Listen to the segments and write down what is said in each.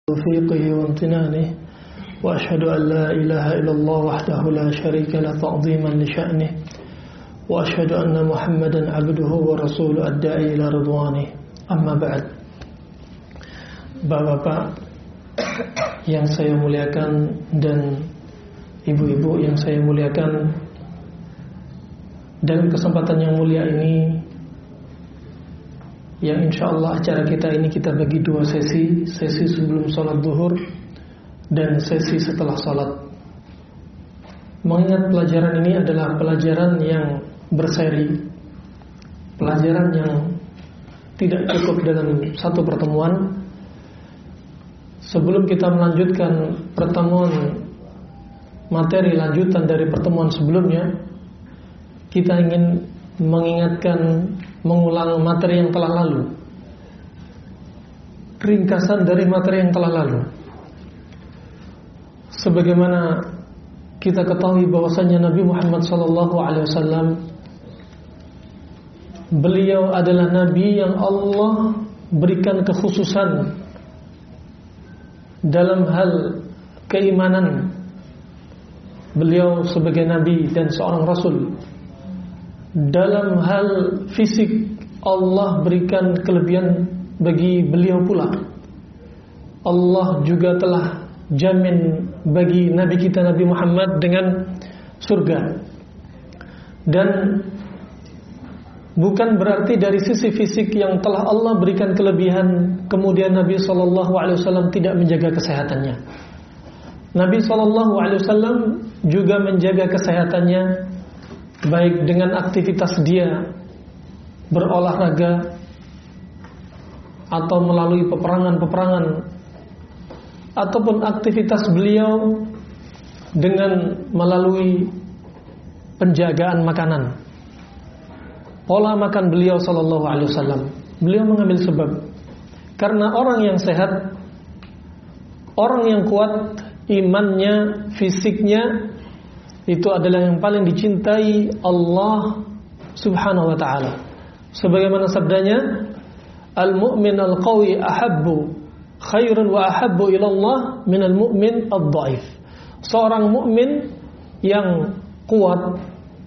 توفيقه وامتنانه وأشهد أن لا إله إلا الله وحده لا شريك له تعظيما لشأنه وأشهد أن محمدا عبده ورسوله الداعي إلى رضوانه أما بعد. Bapak-bapak yang saya muliakan dan ibu-ibu yang saya muliakan, dalam kesempatan yang mulia ini, yang insya Allah acara kita ini kita bagi dua sesi sebelum sholat zuhur dan sesi setelah sholat. Mengingat pelajaran ini adalah pelajaran yang berseri, pelajaran yang tidak cukup dalam satu pertemuan. Sebelum kita melanjutkan pertemuan materi lanjutan dari pertemuan sebelumnya, kita ingin mengingatkan, mengulang materi yang telah lalu, ringkasan dari materi yang telah lalu. Sebagaimana kita ketahui bahwasanya Nabi Muhammad SAW, beliau adalah Nabi yang Allah berikan kekhususan dalam hal keimanan. Beliau sebagai Nabi dan seorang Rasul. Dalam hal fisik Allah berikan kelebihan bagi beliau pula. Allah juga telah jamin bagi Nabi kita Nabi Muhammad dengan surga. Dan bukan berarti dari sisi fisik yang telah Allah berikan kelebihan kemudian Nabi SAW tidak menjaga kesehatannya. Nabi SAW juga menjaga kesehatannya, baik dengan aktivitas dia berolahraga atau melalui peperangan-peperangan, ataupun aktivitas beliau dengan melalui penjagaan makanan. Pola makan beliau sallallahu alaihi wasallam, beliau mengambil sebab. Karena orang yang sehat, orang yang kuat imannya, fisiknya, itu adalah yang paling dicintai Allah Subhanahu wa ta'ala. Sebagaimana sabdanya, al-mu'min al-qawi ahabbu khairun wa ahabbu ila Allah min al-mu'min ad-dhaif. Seorang mukmin yang kuat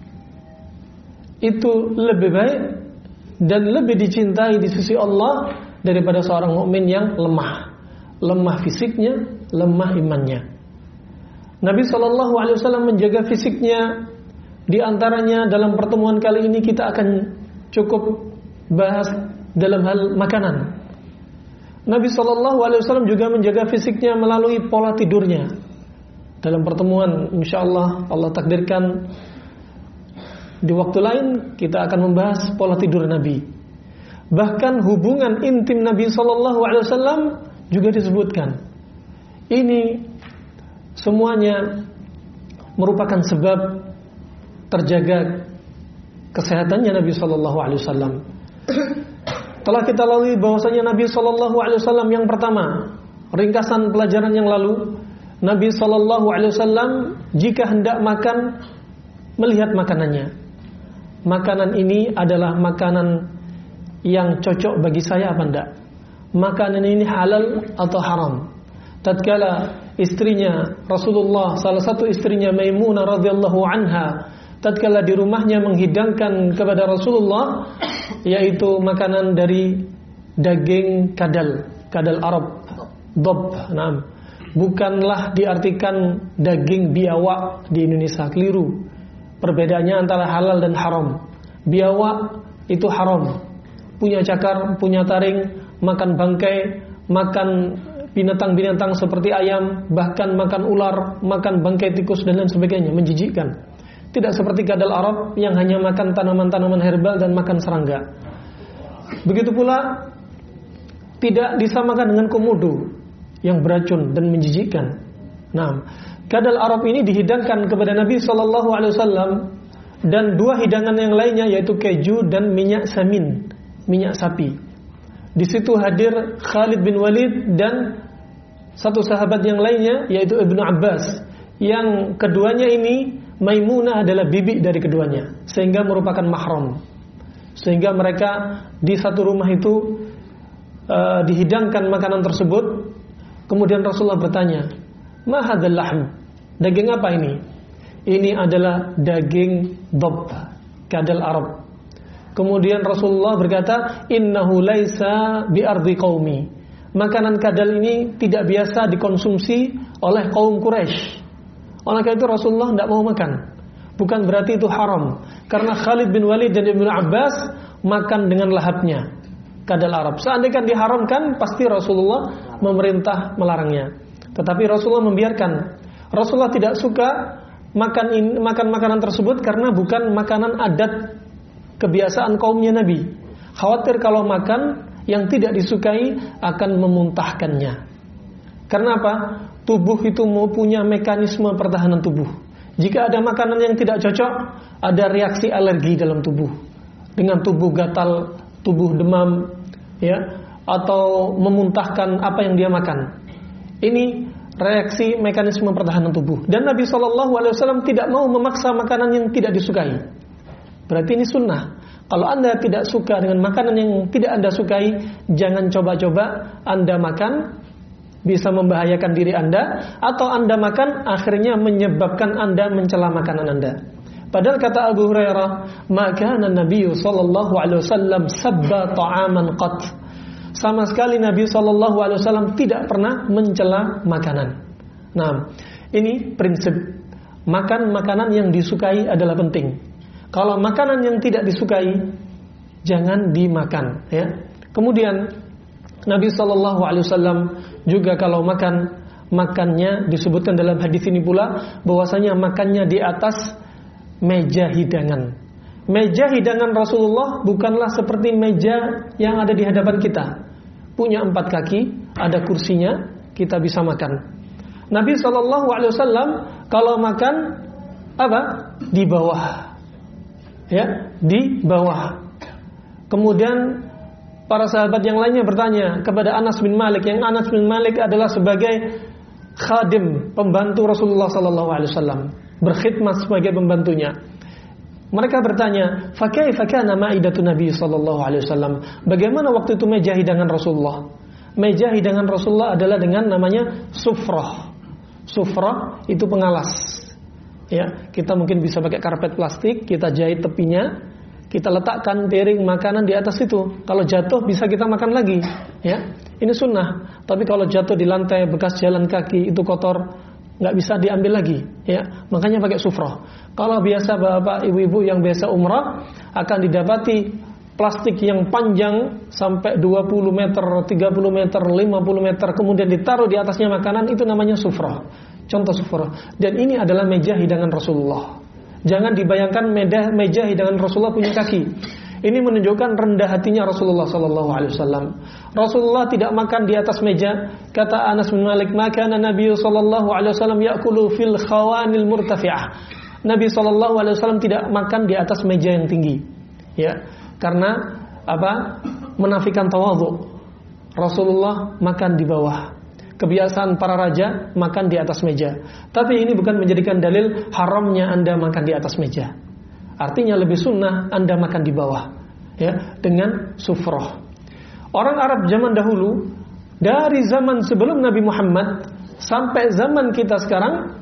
itu lebih baik dan lebih dicintai di sisi Allah daripada seorang mukmin yang lemah fisiknya, lemah imannya. Nabi SAW menjaga fisiknya. Di antaranya dalam pertemuan kali ini kita akan cukup bahas dalam hal makanan. Nabi SAW juga menjaga fisiknya melalui pola tidurnya. Dalam pertemuan insyaallah Allah takdirkan di waktu lain kita akan membahas pola tidur Nabi. Bahkan hubungan intim Nabi SAW juga disebutkan. Ini semuanya merupakan sebab terjaga kesehatannya Nabi SAW. Telah kita lalui bahwasanya Nabi SAW yang pertama, ringkasan pelajaran yang lalu, Nabi SAW jika hendak makan melihat makanannya. Makanan ini adalah makanan yang cocok bagi saya apa enggak? Makanan ini halal atau haram? Tatkala istrinya Rasulullah, salah satu istrinya Maimunah radhiyallahu anha, tatkala di rumahnya menghidangkan kepada Rasulullah, yaitu makanan dari daging kadal Arab, dhab. Nah, bukanlah diartikan daging biawak di Indonesia, keliru. Perbedaannya antara halal dan haram. Biawak itu haram, punya cakar, punya taring, makan bangkai, makan binatang-binatang seperti ayam, bahkan makan ular, makan bangkai tikus dan lain sebagainya, menjijikkan. Tidak seperti kadal Arab yang hanya makan tanaman-tanaman herbal dan makan serangga. Begitu pula tidak disamakan dengan komodo yang beracun dan menjijikkan. Nah, kadal Arab ini dihidangkan kepada Nabi SAW dan dua hidangan yang lainnya yaitu keju dan minyak samin, minyak sapi. Di situ hadir Khalid bin Walid dan satu sahabat yang lainnya yaitu Ibnu Abbas. Yang keduanya ini Maimunah adalah bibi dari keduanya, sehingga merupakan mahram. Sehingga mereka di satu rumah itu dihidangkan makanan tersebut Kemudian Rasulullah bertanya, "Ma hadzal lahm?" Daging apa ini? Ini adalah daging dhab, kadal Arab. Kemudian Rasulullah berkata, "Innahu laisa bi ardi qaumi." Makanan kadal ini tidak biasa dikonsumsi oleh kaum Quraisy. Oleh karena itu Rasulullah tidak mau makan. Bukan berarti itu haram, karena Khalid bin Walid dan Ibnu Abbas makan dengan lahapnya kadal Arab. Seandainya diharamkan, pasti Rasulullah memerintah melarangnya. Tetapi Rasulullah membiarkan. Rasulullah tidak suka makan makanan tersebut karena bukan makanan adat kebiasaan kaumnya Nabi. Khawatir kalau makan yang tidak disukai akan memuntahkannya. Karena apa? Tubuh itu mau punya mekanisme pertahanan tubuh. Jika ada makanan yang tidak cocok, ada reaksi alergi dalam tubuh. Dengan tubuh gatal, tubuh demam, ya, atau memuntahkan apa yang dia makan. Ini reaksi mekanisme pertahanan tubuh. Dan Nabi SAW tidak mau memaksa makanan yang tidak disukai. Berarti ini sunnah. Kalau Anda tidak suka dengan makanan yang tidak Anda sukai, jangan coba-coba Anda makan, bisa membahayakan diri Anda, atau Anda makan akhirnya menyebabkan Anda mencela makanan Anda. Padahal kata Abu Hurairah, "Ma kana Nabi sallallahu alaihi wasallam sabba ta'aman qat." Sama sekali Nabi sallallahu alaihi wasallam tidak pernah mencela makanan. Nah, ini prinsip. Makan makanan yang disukai adalah penting. Kalau makanan yang tidak disukai, jangan dimakan, ya. Kemudian Nabi SAW juga kalau makannya disebutkan dalam hadis ini pula bahwasanya makannya di atas meja hidangan. Meja hidangan Rasulullah bukanlah seperti meja yang ada di hadapan kita. Punya 4 kaki, ada kursinya, kita bisa makan. Nabi SAW kalau makan apa? Di bawah. Ya, di bawah. Kemudian para sahabat yang lainnya bertanya kepada Anas bin Malik, yang Anas bin Malik adalah sebagai khadim, pembantu Rasulullah SAW, berkhidmat sebagai pembantunya. Mereka bertanya, "Fa kaifa kana ma'idatu Nabi SAW?" Bagaimana waktu itu meja hidangan Rasulullah? Meja hidangan Rasulullah adalah dengan namanya sufrah. Sufrah itu pengalas. Ya, kita mungkin bisa pakai karpet plastik, kita jahit tepinya, kita letakkan piring makanan di atas itu. Kalau jatuh bisa kita makan lagi, ya. Ini sunnah. Tapi kalau jatuh di lantai bekas jalan kaki itu kotor, nggak bisa diambil lagi, ya. Makanya pakai sufrah. Kalau biasa bapak ibu-ibu yang biasa umrah akan didapati plastik yang panjang sampai 20 meter, 30 meter, 50 meter, kemudian ditaruh di atasnya makanan, itu namanya sufrah. Contoh sufrah. Dan ini adalah meja hidangan Rasulullah. Jangan dibayangkan meja hidangan Rasulullah punya kaki. Ini menunjukkan rendah hatinya Rasulullah SAW. Rasulullah tidak makan di atas meja. Kata Anas bin Malik, "Maka Nabi SAW ya'kulu fil khawanil murtafi'ah." Nabi SAW tidak makan di atas meja yang tinggi. Ya, karena apa? Menafikan tawadhu. Rasulullah makan di bawah. Kebiasaan para raja makan di atas meja. Tapi ini bukan menjadikan dalil haramnya Anda makan di atas meja. Artinya lebih sunnah Anda makan di bawah, ya, dengan sufrah. Orang Arab zaman dahulu, dari zaman sebelum Nabi Muhammad sampai zaman kita sekarang,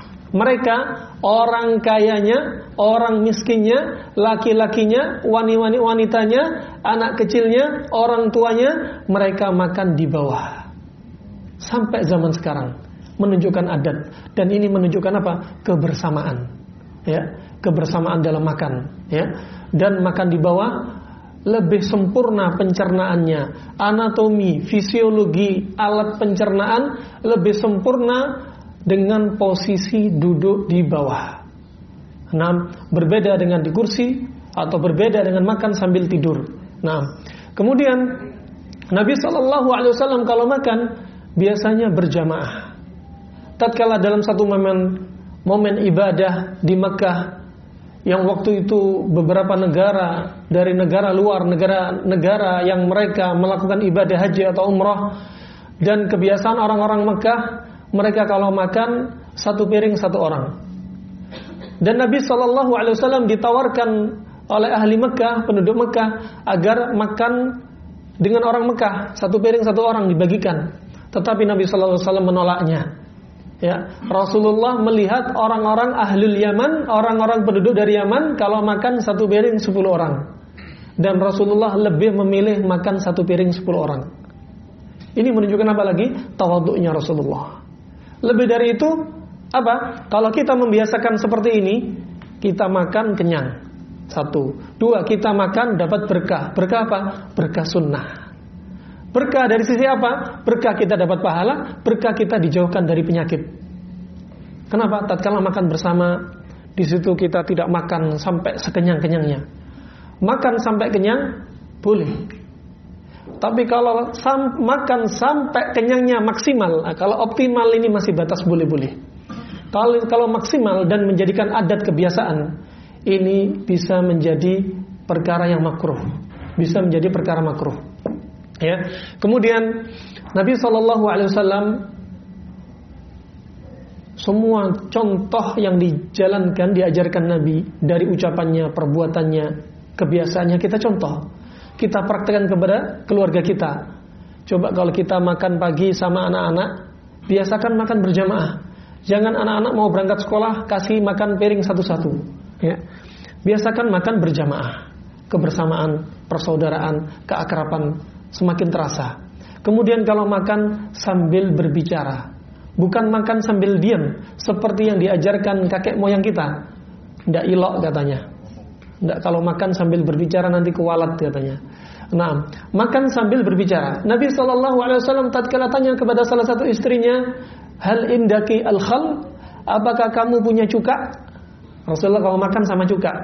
mereka orang kayanya, orang miskinnya, laki-lakinya, wanitanya, anak kecilnya, orang tuanya, mereka makan di bawah. Sampai zaman sekarang menunjukkan adat, dan ini menunjukkan apa? Kebersamaan, ya, kebersamaan dalam makan, ya. Dan makan di bawah lebih sempurna pencernaannya, anatomi, fisiologi, alat pencernaan lebih sempurna dengan posisi duduk di bawah. Nah, berbeda dengan di kursi atau berbeda dengan makan sambil tidur. Nah, kemudian Nabi SAW kalau makan biasanya berjamaah. Tatkala dalam satu momen ibadah di Mekah, yang waktu itu beberapa negara dari negara luar, negara yang mereka melakukan ibadah haji atau umrah, dan kebiasaan orang-orang Mekah, mereka kalau makan satu piring satu orang. Dan Nabi SAW ditawarkan oleh ahli Mekah, penduduk Mekah, agar makan dengan orang Mekah, satu piring satu orang dibagikan. tetapi Nabi sallallahu alaihi wasallam menolaknya. Ya, Rasulullah melihat orang-orang ahlul Yaman, orang-orang penduduk dari Yaman kalau makan satu piring 10 orang. Dan Rasulullah lebih memilih makan satu piring 10 orang. Ini menunjukkan apa lagi? Tawadhu'nya Rasulullah. Lebih dari itu, apa? Kalau kita membiasakan seperti ini, kita makan kenyang. 1. 2, kita makan dapat berkah. Berkah apa? Berkah sunnah. Berkah dari sisi apa? Berkah kita dapat pahala, berkah kita dijauhkan dari penyakit. Kenapa? Tatkala makan bersama, di situ kita tidak makan sampai sekenyang-kenyangnya. Makan sampai kenyang boleh. Tapi kalau makan sampai kenyangnya maksimal, kalau optimal ini masih batas boleh-boleh. Kalau maksimal dan menjadikan adat kebiasaan, ini bisa menjadi perkara yang makruh. Bisa menjadi perkara makruh. Ya. Kemudian Nabi SAW semua contoh yang dijalankan, diajarkan Nabi dari ucapannya, perbuatannya, kebiasaannya kita contoh. Kita praktekkan kepada keluarga kita. Coba kalau kita makan pagi sama anak-anak, biasakan makan berjamaah. Jangan anak-anak mau berangkat sekolah kasih makan piring satu-satu. Ya. Biasakan makan berjamaah. Kebersamaan, persaudaraan, keakraban semakin terasa. Kemudian kalau makan sambil berbicara, bukan makan sambil diam seperti yang diajarkan kakek moyang kita. Tidak ilok katanya. Tidak, kalau makan sambil berbicara nanti kualat katanya. Nah, makan sambil berbicara. Nabi SAW tatkala tanya kepada salah satu istrinya, hal indaki al-khal, apakah kamu punya cuka? Rasulullah kalau makan sama cuka,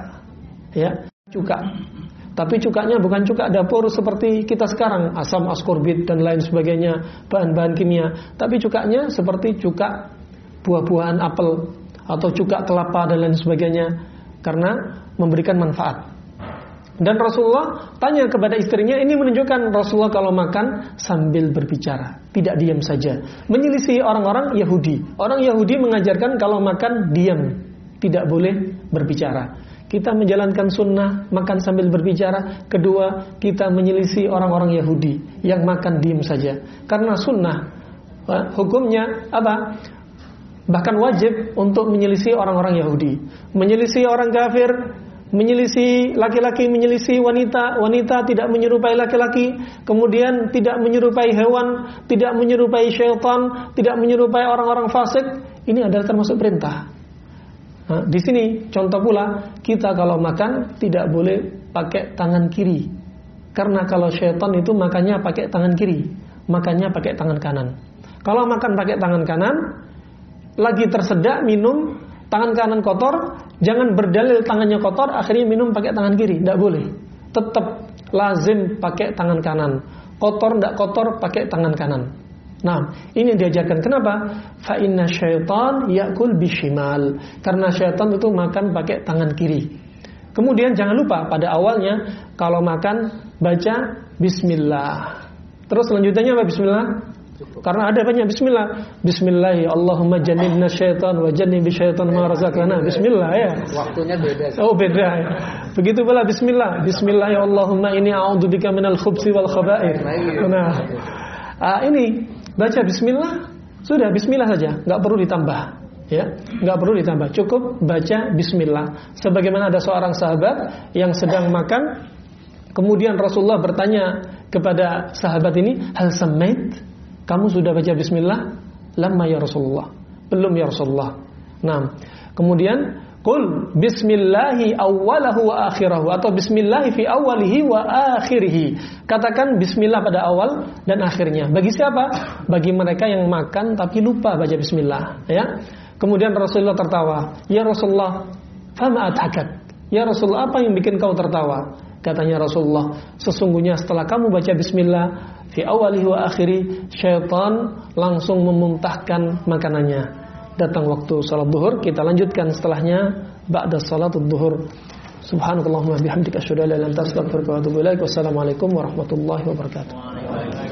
ya cuka. Tapi cukanya bukan cuka dapur seperti kita sekarang, asam askorbit dan lain sebagainya, bahan-bahan kimia. Tapi cukanya seperti cuka buah-buahan apel atau cuka kelapa dan lain sebagainya, karena memberikan manfaat. Dan Rasulullah tanya kepada istrinya, ini menunjukkan Rasulullah kalau makan sambil berbicara, tidak diam saja. Menyelisih orang-orang Yahudi. Orang Yahudi mengajarkan kalau makan diam, tidak boleh berbicara. Kita menjalankan sunnah, makan sambil berbicara. Kedua, kita menyelisih orang-orang Yahudi yang makan diam saja. Karena sunnah, hukumnya apa? Bahkan wajib untuk menyelisih orang-orang Yahudi. Menyelisih orang kafir, menyelisih laki-laki, menyelisih wanita. Wanita tidak menyerupai laki-laki. Kemudian tidak menyerupai hewan, tidak menyerupai syaitan, tidak menyerupai orang-orang fasik. Ini adalah termasuk perintah. Nah, di sini contoh pula kita kalau makan tidak boleh pakai tangan kiri. Karena kalau syaitan itu makannya pakai tangan kiri, makannya pakai tangan kanan. Kalau makan pakai tangan kanan, lagi tersedak minum, tangan kanan kotor, jangan berdalil tangannya kotor akhirnya minum pakai tangan kiri, tidak boleh. Tetap lazim pakai tangan kanan. Kotor tidak kotor pakai tangan kanan. Nah, ini diajarkan. Kenapa? Fa inna syaitan yakul bishimal. Karena syaitan itu makan pakai tangan kiri. Kemudian jangan lupa pada awalnya kalau makan baca bismillah. Terus selanjutnya apa bismillah? Karena ada banyak bismillah. Bismillahi Allahumma jannibna syaitan wa jannibi syaitan ma razaqtana. Bismillah ya. Waktunya beda. Oh beda ya. Begitu pula bismillah. Bismillahi Allahumma inni a'udzubika minal khubsi wal khaba'ith. Nah, ini baca bismillah, sudah bismillah saja, nggak perlu ditambah, ya, nggak perlu ditambah, cukup baca bismillah. Sebagaimana ada seorang sahabat yang sedang makan, kemudian Rasulullah bertanya kepada sahabat ini, hal samait, kamu sudah baca bismillah? Lamma ya Rasulullah, belum ya Rasulullah. Nah, kemudian qul bismillahi awwalahu wa akhirahu, atau bismillahi fi awwalihi wa akhirihi. Katakan bismillah pada awal dan akhirnya. Bagi siapa? Bagi mereka yang makan tapi lupa baca bismillah, ya. Kemudian Rasulullah tertawa. Ya Rasulullah, fama adhakak? Ya Rasulullah, apa yang bikin kau tertawa? Katanya Rasulullah, sesungguhnya setelah kamu baca bismillah fi awwalihi wa akhiri, syaitan langsung memuntahkan makanannya. Datang waktu salat zuhur, kita lanjutkan setelahnya ba'da salatul zuhur. Subhanakallahumma bihamdika asyhadu an la ilaha illa anta astaghfiruka wa atubu ilaik. Wassalamualaikum warahmatullahi wabarakatuh.